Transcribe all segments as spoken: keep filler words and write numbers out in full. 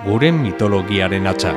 gure mitologiaren hatza.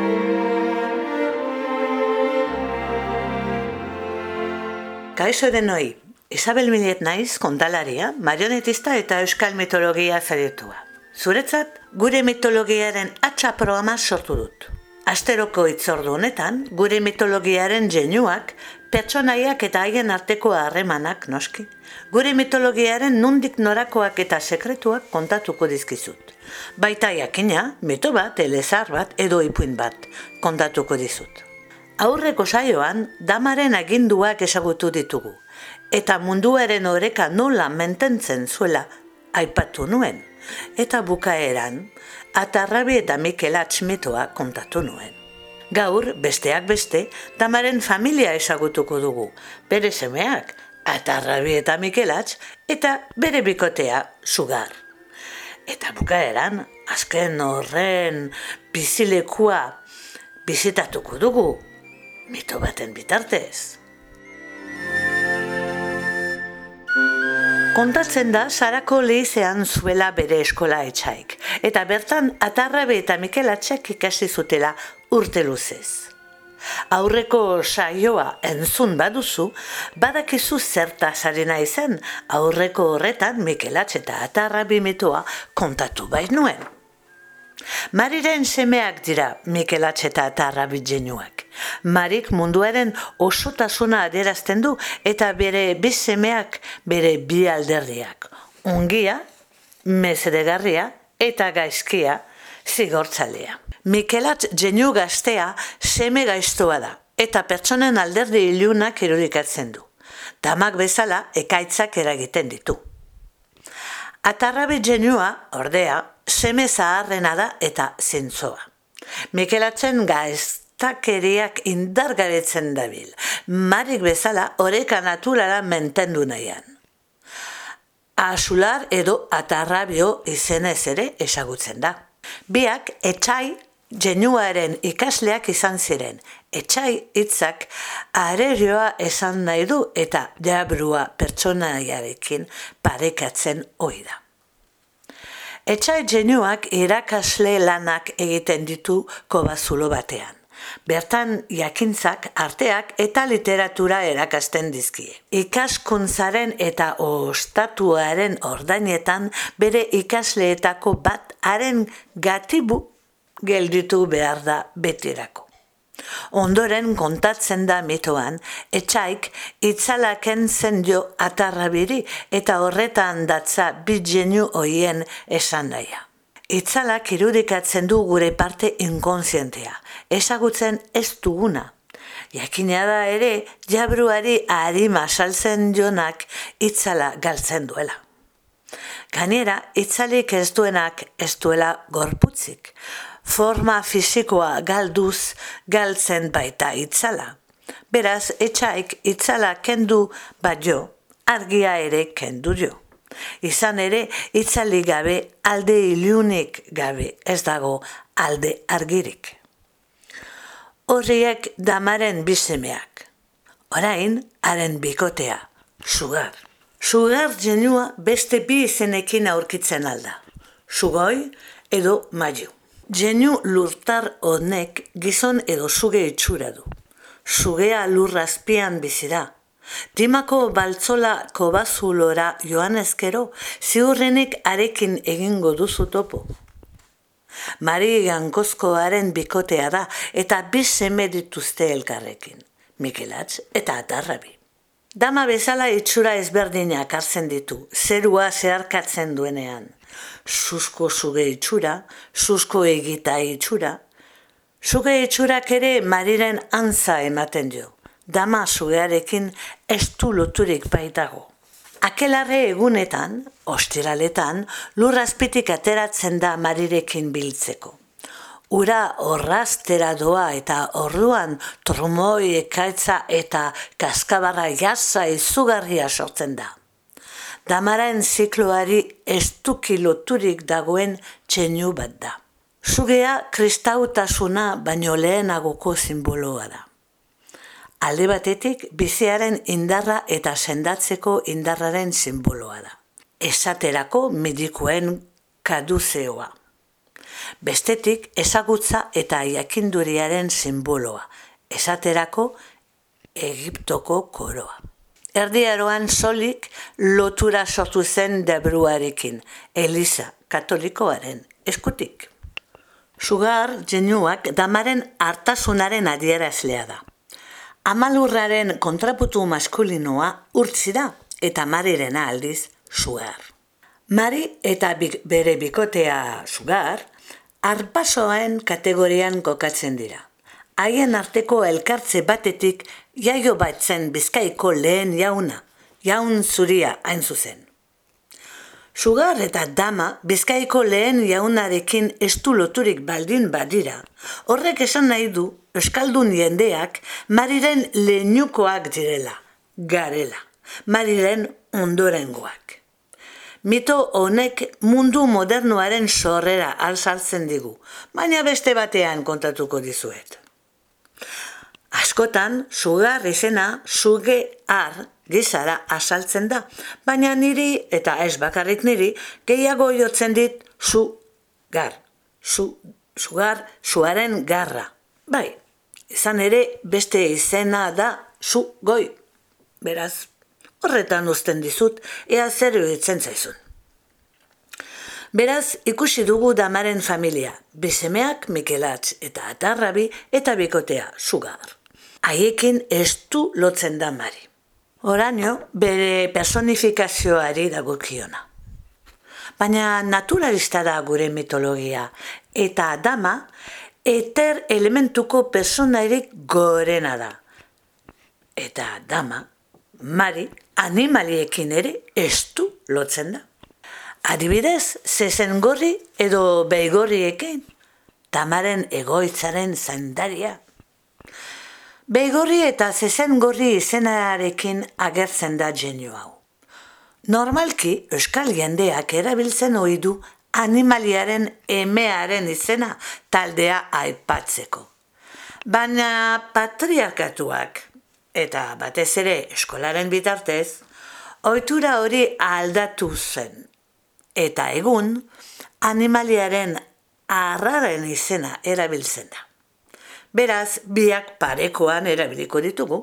Kaixo denoi, Isabel Millet naiz, kontalaria, marionetista eta euskal mitologia zaretua. Zuretzat, gure mitologiaren hatza programa sortu dut. Asteroko hitzordu honetan, gure mitologiaren jeinuak, pertsonaiak eta haien arteko harremanak noski, gure mitologiaren nondik norakoak eta sekretuak kontatuko dizkizut. Baita jakina, mito bat, elezar bat edo ipuin bat kontatuko dizut. Aurreko saioan, damaren aginduak ezagutu ditugu, eta munduaren oreka nola mantentzen zuela aipatu nuen, eta bukaeran, Atarrabi eta Mikelatx mitoa kontatu nuen. Gaur, besteak beste, damaren familia ezagutuko dugu, bere semeak, Atarrabi eta Mikelatx, eta bere bikotea, Sugar. Eta bukaeran, azken horren bizilekua bizitatuko dugu, mito baten bitartez. Kontatzen da, Sarako leizean zuela bere eskola etxaik, eta bertan Atarrabi eta Mikelatxek ikasi zutela urte luzez. Aurreko saioa entzun baduzu, badakizu zertaz ari naizen, aurreko horretan Mikelatx eta Atarrabi mitoa kontatu bainuen. Mariren semeak dira Mikelatx eta Atarrabi jeinuak. Marik munduaren osotasuna adierazten du eta bere bi semeak bere bi alderdiak. Ongia, mesedegarria eta gaizkia, zigortzalea. Mikelatx jeinu gaztea seme gaiztoa da eta pertsonen alderdi ilunak irudikatzen du. Damak bezala ekaitzak eragiten ditu. Atarrabi jeinua, ordea, seme zaharrena da eta zintzoa. Mikelatxen gaiztakeriak indargaretzen dabil. Marik bezala oreka naturala mantendu nahian. Asular edo Atarrabio izenez ere ezagutzen da. Biak etxai jeinuaren ikasleak izan ziren. Etxai hitzak arerioa esan nahi du eta jabrua pertsonaiarekin parekatzen ohi da. Etxai jeinuak irakasle lanak egiten ditu kobazulo batean. Bertan jakintzak, arteak eta literatura erakasten dizkie. Ikaskuntzaren eta ostatuaren ordainetan bere ikasleetako bat haren gatibu gelditu behar da betirako. Ondoren kontatzen da mitoan, etxaik itzalaken zen jo Atarrabiri eta horretan datza bi jeinu hoien esan daia. Itzalak irudikatzen du gure parte inkonsientea, ezagutzen ez duguna. Jakina da ere, jabruari arima saltzen jonak itzala galtzen duela. Gainera, itzalik ez duenak ez duela gorputzik. Forma fisikoa galduz galtzen baita itzala. Beraz, etxaik itzala kendu bat jo, argia ere kendu jo. Izan ere, itzali gabe, alde ilunik gabe, ez dago alde argirik. Horriek damaren bisemeak. Orain, haren bikotea, Sugar. Sugar jeinua beste bi izenekin aurkitzen alda. Sugoi edo Maiu. Jeinu lurtar honek gizon edo suge itxura du. Sugea lurrazpian bizi da. Timako baltzola kobazulora joan ezkero, ziurrenik arekin egingo duzu topo. Mari Gankozkoaren bikotea da eta bi seme dituzte elkarrekin, Mikelatx eta Atarrabi. Dama bezala itxura ezberdinak hartzen ditu, zerua zeharkatzen duenean. Susko suge itxura, susko egita itxura. Suge itxurak ere Mariren antza ematen dio. Dama sugearekin ez du loturik baitago. Akelarre egunetan, ostiraletan, lurrazpitik ateratzen da Marirekin biltzeko. Ura orraztera doa eta orduan trumoi ekaitza eta kaskabarra jasa izugarria sortzen da. Damaren zikloari estuki loturik dagoen txenu bat da. Sugea kristautasuna baino lehenagoko simboloa da. Alde batetik biziaren indarra eta sendatzeko indarraren simboloa da. Esaterako medikuen kaduzeoa. Bestetik, ezagutza eta jakinduriaren simboloa, esaterako Egiptoko koroa. Erdi Aroan solik lotura sortu zen debruarekin, Eliza katolikoaren eskutik. Sugar jeinuak damaren hartasunaren adierazlea da. Amalurraren kontraputu maskulinoa urtzi da, eta Marirena aldiz Sugar. Mari eta bere bikotea Sugar, arpasoen kategorian kokatzen dira. Haien arteko elkartze batetik jaio bat zen Bizkaiko lehen jauna, jaun zuria hain zuzen. Sugar eta dama Bizkaiko lehen jaunarekin estu loturik baldin badira, horrek esan nahi du euskaldun jendeak Mariren leinukoak direla, garela, Mariren ondorengoak. Mito honek mundu modernoaren sorrera alzartzen digu, baina beste batean kontatuko dizuet. Askotan, Sugar izena Suge-ar gizara asaltzen da, baina niri, eta ez bakarrik niri, gehiago jotzen dit Sugar, su, Sugar, suaren garra. Bai, izan ere beste izena da Sugoi. Beraz, horretan uzten dizut, ea zer iruditzen zaizun. Beraz, ikusi dugu damaren familia, bisemeak Mikelatz eta Atarrabi eta bikotea Sugar. Haiekin estu lotzen da Mari. Oraino, bere personifikazioari dagokiona. Baina naturalista da gure mitologia, eta dama eter elementuko personairik gorena da. Eta dama, Mari, animaliekin ere estu lotzen da. Adibidez, zezengorri edo beigorriekin, damaren egoitzaren zaindaria. Beigorri eta zezengorri izenarekin agertzen da jeinu hau. Normalki, euskal jendeak erabiltzen ohi du animaliaren emearen izena taldea aipatzeko. Baina patriarkatuak, eta batez ere eskolaren bitartez, ohitura hori aldatu zen. Eta egun, animaliaren arraren izena erabiltzen da. Beraz, biak parekoan erabiliko ditugu.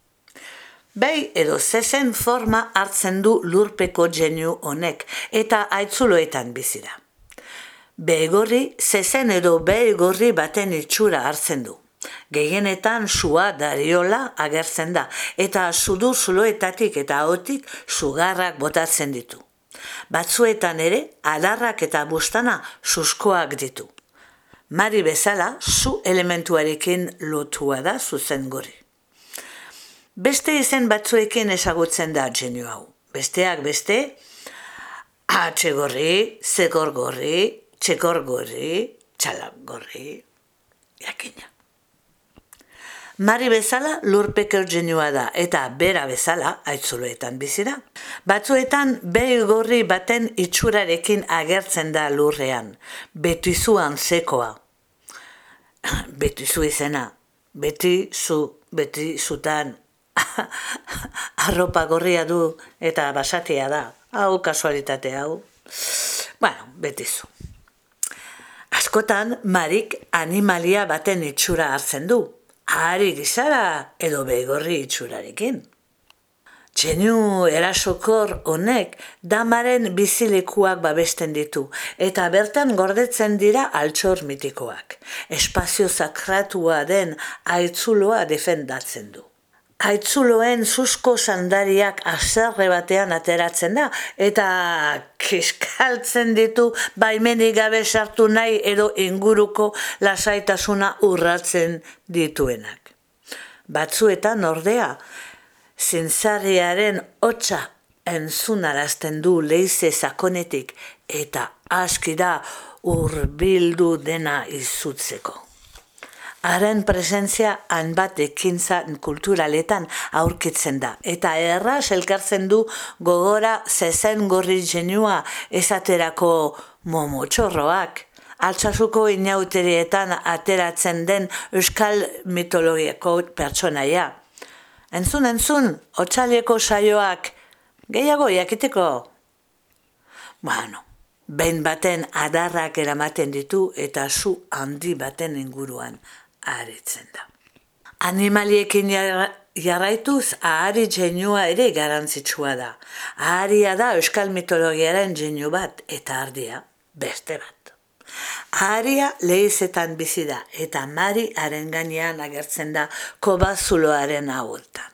Behi edo zezen forma hartzen du lurpeko jeinu honek, eta haitzuloetan bizi da. Beigorri zezen edo beigorri baten itxura hartzen du. Gehienetan sua dariola agertzen da, eta sudur zuloetatik eta ahotik sugarrak botatzen ditu. Batzuetan ere, adarrak eta bustana suskoak ditu. Mari bezala, zu elementuarekin lotua da zuzengorri. Beste izen batzuekin ezagutzen da jeinu hau. Besteak beste, atxegorri, zegorgorri, txegorgorri, txalagorri, jakina. Mari bezala lurpeko jeinua da, eta bera bezala haitzuloetan bizi da. Batzuetan beigorri baten itxurarekin agertzen da lurrean, betizuan zekoa. Betizu izena, beti zu, beti zutan, arropa gorria du eta basatia da, hau kasualitate hau. Bueno, betizu. Askotan, Marik animalia baten itxura hartzen du, ahari gizara edo beigorri itxurarekin. Jeinu erasokor honek damaren bizilekuak babesten ditu, eta bertan gordetzen dira altxor mitikoak. Espazio sakratua den haitzuloa defendatzen du. Haitzuloen susko sandariak haserre batean ateratzen da, eta kiskaltzen ditu baimenik gabe sartu nahi edo inguruko lasaitasuna urratzen dituenak. Batzuetan ordea, zintzarriaren hotsa entzunarazten du leize sakonetik eta aski da hurbildu dena izutzeko. Haren presentzia hainbat ekintza kulturaletan aurkitzen da, eta erraz elkartzen du gogora zezengorri jeinua esaterako momotxorroak, Altsasuko inauterietan ateratzen den euskal mitologiako pertsonaia. Entzun, entzun, otsaileko saioak gehiago jakiteko. Bueno, behin baten adarrak eramaten ditu eta su handi baten inguruan aritzen da. Animaliekin jarraituz, ahari jenua ere garantzitsua da. Aharia da euskal mitologiaren jenu bat eta ardia beste bat. Aharia lehizetan bizi da eta Mari haren gainean agertzen da kobazuloaren ahultan.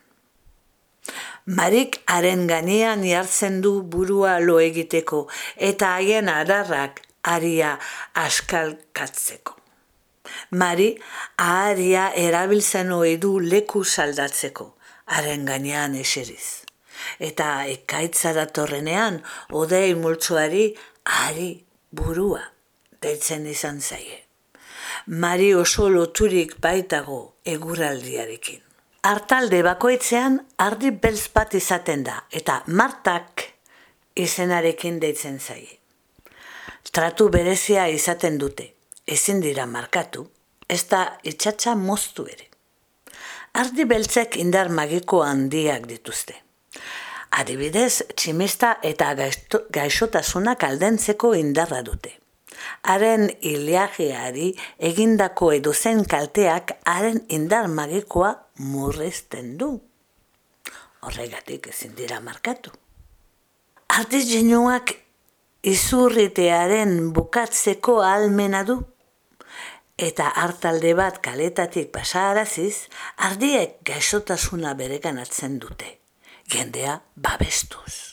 Marik haren gainean jartzen du burua lo egiteko eta haien adarrak haria askalkatzeko. Mari aharia erabiltzen ohi du leku saldatzeko, haren gainean eseriz. Eta ekaitza datorrenean, hodei multzoari ahari burua deitzen izan zaie. Mari oso loturik baitago eguraldiarekin. Artalde bakoitzean ardi beltz bat izaten da, eta Martak izenarekin deitzen zaie. Tratu berezia izaten dute, ezin dira markatu, ez da itxatxa moztu ere. Ardi beltzek indar magiko handiak dituzte. Adibidez, tximista eta gaixotasunak aldentzeko indarra dute. Haren iliagiari egindako edozen kalteak haren indar magikoa murrizten du. Horregatik ezin dira markatu. Ardi jenuak izurritearen bukatzeko ahalmena du, eta artalde bat kaletatik pasaraziz, ardiek gaixotasuna berekanatzen dute, jendea babestuz.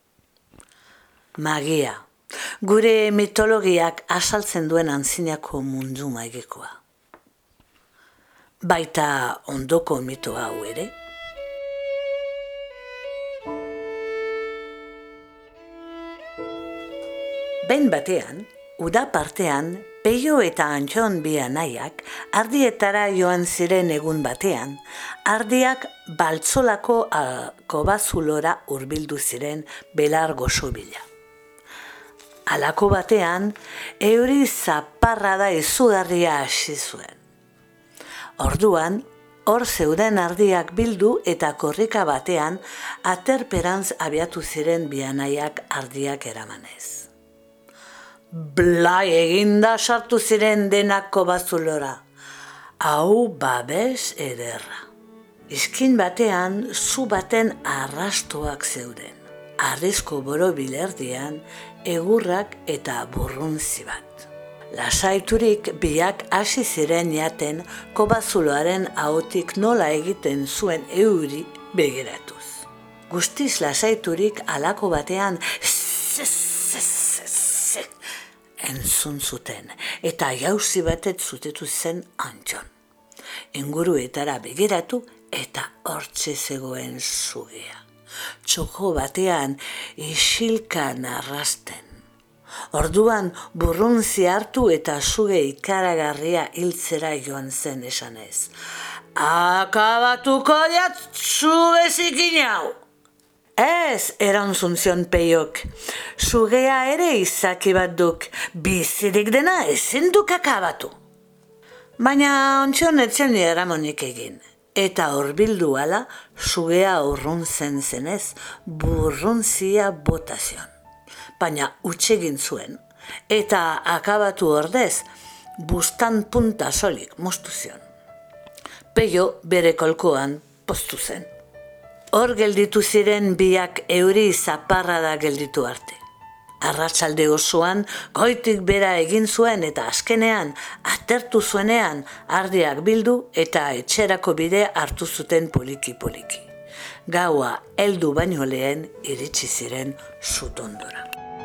Magia, gure mitologiak asaltzen duen antzinako mundu magikoa. Baita ondoko mito hau ere. Behin batean, uda partean, Peio eta Antxon bi anaiak ardietara joan ziren egun batean, ardiak baltzolako kobazulora hurbildu ziren belar gozo bila. Halako batean, euri zaparrada izugarria hasi zuen. Orduan, hor zeuden ardiak bildu eta korrika batean aterperantz abiatu ziren bi anaiak ardiak eramanez. Blai eginda sartu ziren denak kobazulora. Hau babes ederra. Iskin batean zu baten arrastoak zeuden. Arrizko borobil erdian egurrak eta burruntzi bat. Lasaiturik biak hasi ziren jaten kobazuloaren ahotik nola egiten zuen euri begiratuz. Guztiz lasaiturik halako batean entzun zuten, eta jauzi batet zutetu zen Antxon. Inguruetara begiratu eta hortxe zegoen sugea. Txoko batean isilkan arrasten. Orduan burruntzi hartu eta suge ikaragarria hiltzera joan zen esanez. Akabatuko diat suge zikin hau! Ez, erantzun zion Peiok, sugea ere izaki bat duk, bizirik dena ezin duk akabatu. Baina Antxon etzen eramonik egin, eta horbildu ala sugea urruntzen zenez, burruntzia botazion. Baina utxegin zuen, eta akabatu ordez, bustan punta solik moztu zion. Peio bere kolkoan postu zen. Hor gelditu ziren biak euri zaparrada gelditu arte. Arratsalde osoan goitik bera egin zuen eta azkenean atertu zuenean ardiak bildu eta etxerako bide hartu zuten poliki-poliki. Gaua heldu baino lehen iritsi ziren sutondora.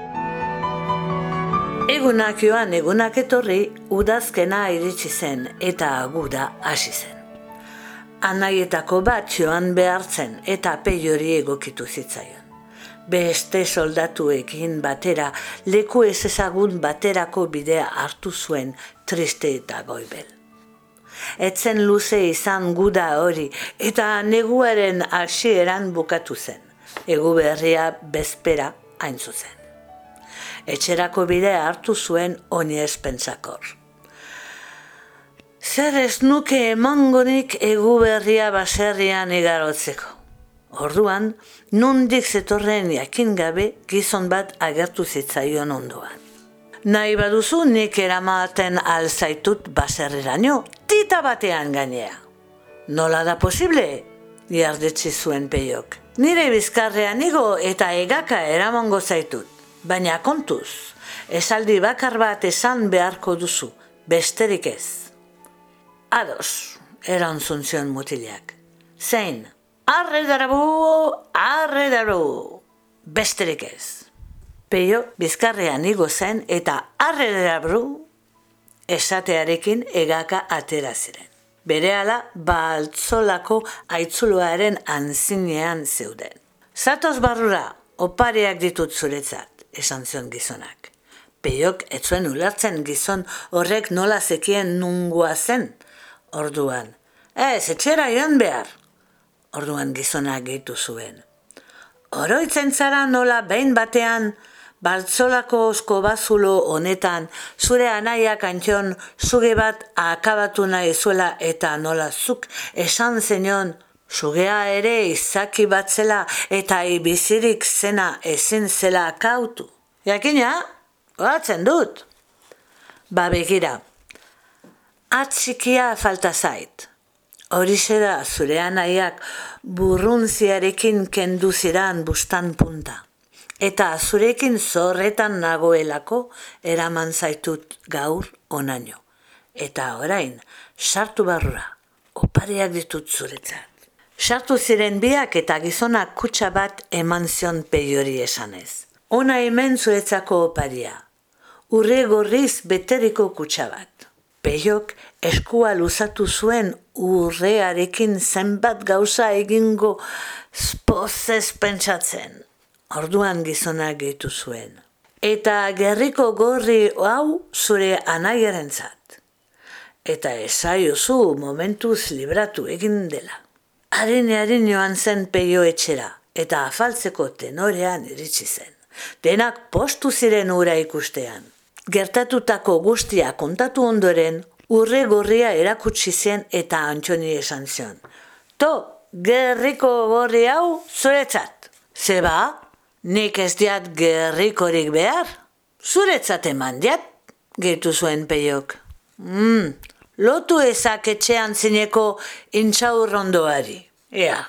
Egunak joan egunak etorri udazkena iritsi zen eta guda hasi zen. Anaietako bat joan behartzen eta Peiori egokitu zitzaion. Beste soldatuekin batera leku ez ezagun baterako bidea hartu zuen triste eta goibel. Etzen luze izan guda hori eta neguaren hasieran bukatu zen. Egu berria bezpera hain zuzen. Etxerako bidea hartu zuen oinez pentsakor. Zer ez nuke emangonik egu berria baserrian igarotzeko. Orduan, nondik zetorren jakin gabe gizon bat agertu zitzaion ondoan. Nahi baduzu nik eramaten alzaitut baserreraino, tita batean gainea. Nola da posible? Jardetsi zuen Peiok. Nire bizkarrean igo eta egaka eramongo zaitut. Baina kontuz, esaldi bakar bat esan beharko duzu, besterik ez. Ados, erantzun zion mutilak. Zein, arre darabu, arre darabu, besterik ez. Peio bizkarrean igo zen eta arre darabu esatearekin egaka atera ziren. Berehala baltzolako aitzuloaren antzinean zeuden. Zatoz barrura, opariak ditut zuretzat, esan zion gizonak. Peiok ez zuen ulertzen gizon horrek nola zekien nungoa zen. Orduan, ez, etxera joan behar. Orduan gizonak gehitu zuen. Oroitzen zara nola behin batean, baltzolako oskobazulo honetan, zure anaiak antxon zuge bat akabatu nahi zuela eta nola zuk esan zenion, sugea ere izaki bat zela eta bizirik zena ezin zela akautu. Jakina, goatzen dut. Ba begira, atxikia falta zait. Horixe da zure anaiak burruntziarekin kendu ziran bustan punta. Eta zurekin zorretan nagoelako eraman zaitut gaur onaino. Eta orain, sartu barrura, opariak ditut zuretzat. Sartu ziren biak eta gizonak kutxa bat eman zion Peiori esanez. Ona hemen zuretzako oparia. Urre gorriz beteriko kutxa bat. Peiok eskua luzatu zuen urrearekin zenbat gauza egingo pozez pentsatzen. Orduan gizonak gehitu zuen. Eta gerriko gorri hau zure anaiarentzat. Eta esaiozu momentuz libratu egin dela. Harin-harin joan zen Peio etxera, eta afaltzeko tenorean iritsi zen. Denak postu ziren ura ikustean. Gertatutako guztia kontatu ondoren, urre gorria erakutsi zen eta Antxoni esan zion. To, gerriko gorri hau zuretzat. Zeba? Nik ez diat gerrikorik behar? Zuretzat eman diat, gehitu zuen Peiok. Mm, lotu ezak etxean zineko intxaurrondoari. Ea.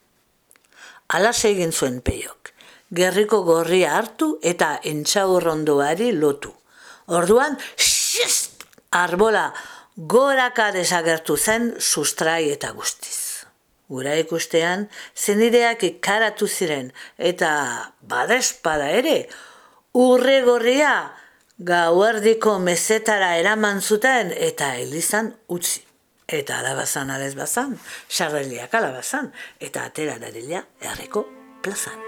Alas egin zuen Peiok. Gerriko gorria hartu eta intxaurrondoari lotu. Orduan, xist, arbola goraka desagertu zen sustrai eta guztiz. Ura ikustean, zenideak ikaratu ziren, eta badespada ere, urre gorria gauerdiko mezetara eraman zuten eta elizan utzi. Eta alabazan alezbazan, sarreliak alabazan, eta atera darilea herriko plazan.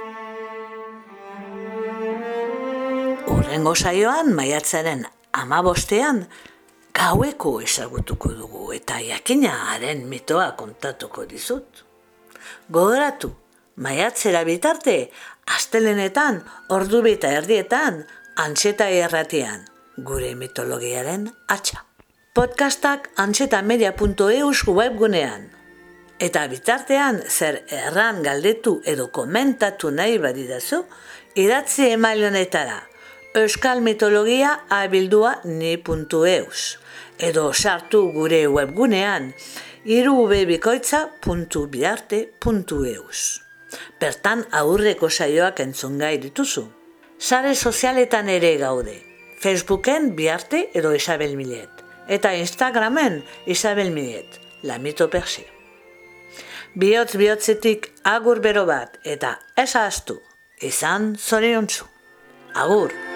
Urrengo saioan, maiatzaren amabostean, gaueko ezagutuko dugu eta jakina haren mitoa kontatuko dizut. Gogoratu, maiatzera bitarte, astelenetan, ordu bita erdietan, Antxeta Irratian, gure mitologiaren atxa. Podcastak antxetamedia puntu eus webgunean. Eta bitartean, zer erran galdetu edo komentatu nahi badidazu, idatzi emailonetara, euskal mitologia abildua ni puntu eus. Edo sartu gure webgunean irubebikoitza puntu biarte puntu eus. Bertan aurreko saioak entzungai dituzu. Sare sozialetan ere gaude. Facebooken Biarte edo Isabel Millet. Eta Instagramen Isabel Millet, la mito persi. Bihotz bihotzetik agur bero bat eta ez ahaztu, izan zoriontsu. Agur!